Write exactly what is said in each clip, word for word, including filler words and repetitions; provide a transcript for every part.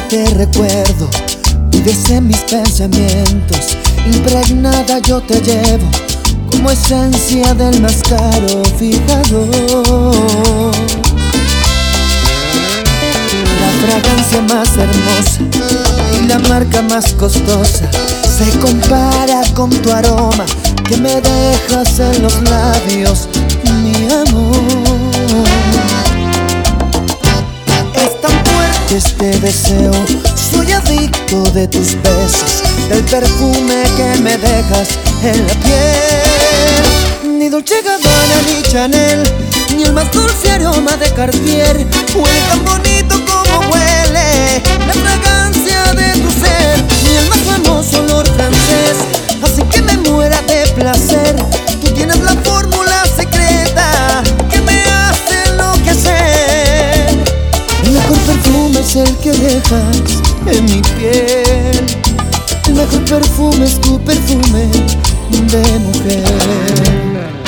te recuerdo, vives en mis pensamientos, impregnada yo te llevo como esencia del más caro fijador. La fragancia más hermosa y la marca más costosa se compara con tu aroma que me dejas en los labios, mi amor. Es tan fuerte este deseo, soy adicto de tus besos, del perfume que me dejas en la piel. Ni Dolce Gabbana ni Chanel, ni el más dulce aroma de Cartier huele tan bonito como huele la fragancia de tu ser, ni el más famoso olor francés hace que me muera de placer. Tú tienes la fórmula secreta que me hace enloquecer. El mejor perfume es el que dejas en mi piel. El mejor perfume es tu perfume de mujer.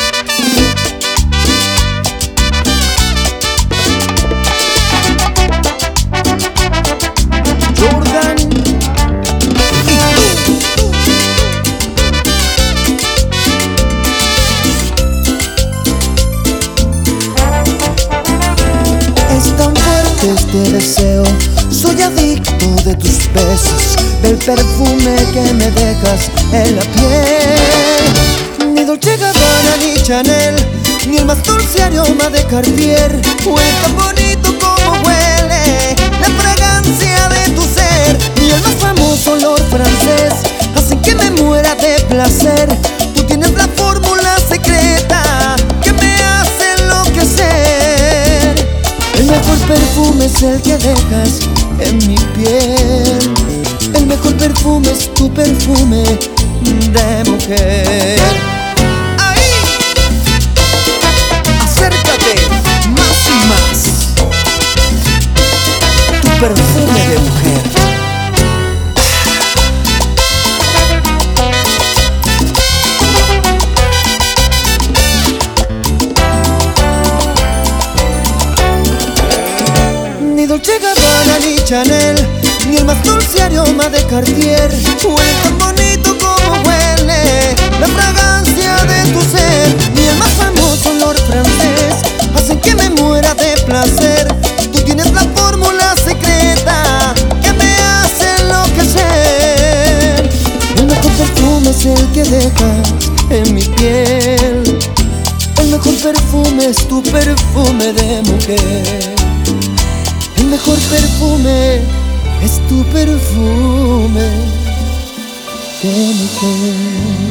Este deseo, soy adicto de tus besos, del perfume que me dejas en la piel. Ni Dolce Gabbana ni Chanel, ni el más dulce aroma de Cartier huele tan bonito como huele la fragancia de tu ser, ni el más famoso olor francés hacen que me muera de placer. Tú tienes la fórmula secreta que me hace enloquecer. El mejor perfume es el que dejas en mi piel. El mejor perfume es tu perfume de mujer. ¡Ahí! Acércate más y más. Tu perfume de mujer. Ni Dolce Gabbana ni Chanel, ni el más dulce aroma de Cartier huele tan bonito como huele la fragancia de tu ser, ni el más famoso olor francés hacen que me muera de placer. Tú tienes la fórmula secreta que me hace enloquecer. El mejor perfume es el que dejas en mi piel. El mejor perfume es tu perfume de mujer. El mejor perfume es tu perfume de mujer.